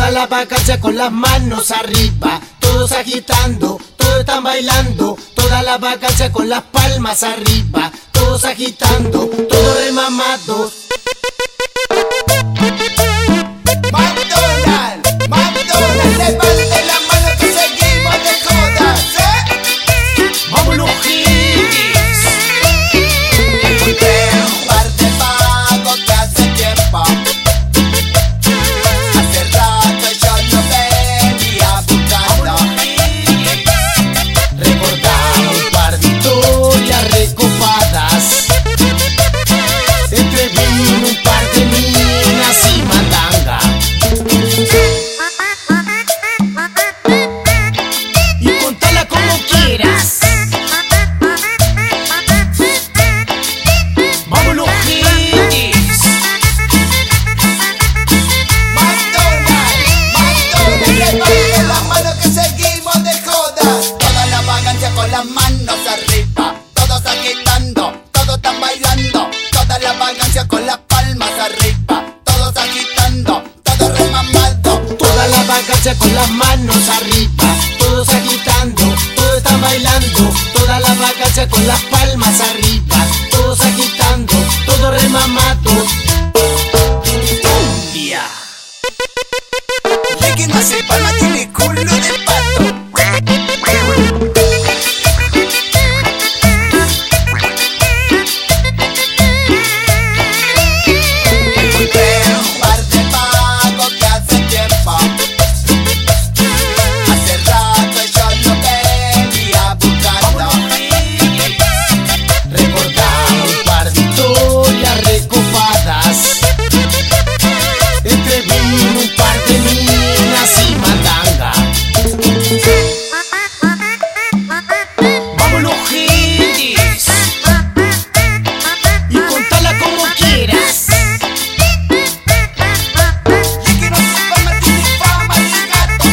Toda la vacancia con las manos arriba, todos agitando, todos están bailando. Toda la vacancia con las palmas arriba, todos agitando, todos remamados. McDonald's, McDonald's, levante la mano que seguimos de jodas, ¡Vámonos, hippies! Encontré un par de vagos que hace tiempo, hace rato yo lo venía buscando. Recordamos un par de historias recopadas, entre vino, un par de minas y mandanga. Y contala como quieras. ¡Vámonos, hippies! McDonald's, McDonald's, levante la mano que seguimos de jodas. Toda la vagancia con las manos arriba, todos agitando, todos están bailando. Toda la vagancia con las palmas arriba, todos agitando, todos remamados. Toda la vacancia con las manos arriba, todos agitando, todos están bailando. Toda la vacancia con las palmas arriba, todos agitando, todos remamados. Cumbia. Y que no hace palma tiene culo de pato. Encontré un par de vagos que hace tiempo, hace rato yo lo venía buscando. Recordamos un par de historias recopadas, entre vino, un par de minas y mandanga. ¡Vámonos, hippies! Y contala como quieras. Y que no se palma tiene fama de gato.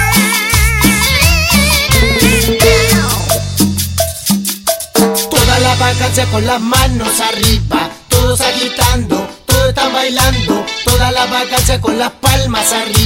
Toda la vacancia con las manos arriba, todos agitando, todos están bailando. Toda la vacancia con las palmas arriba.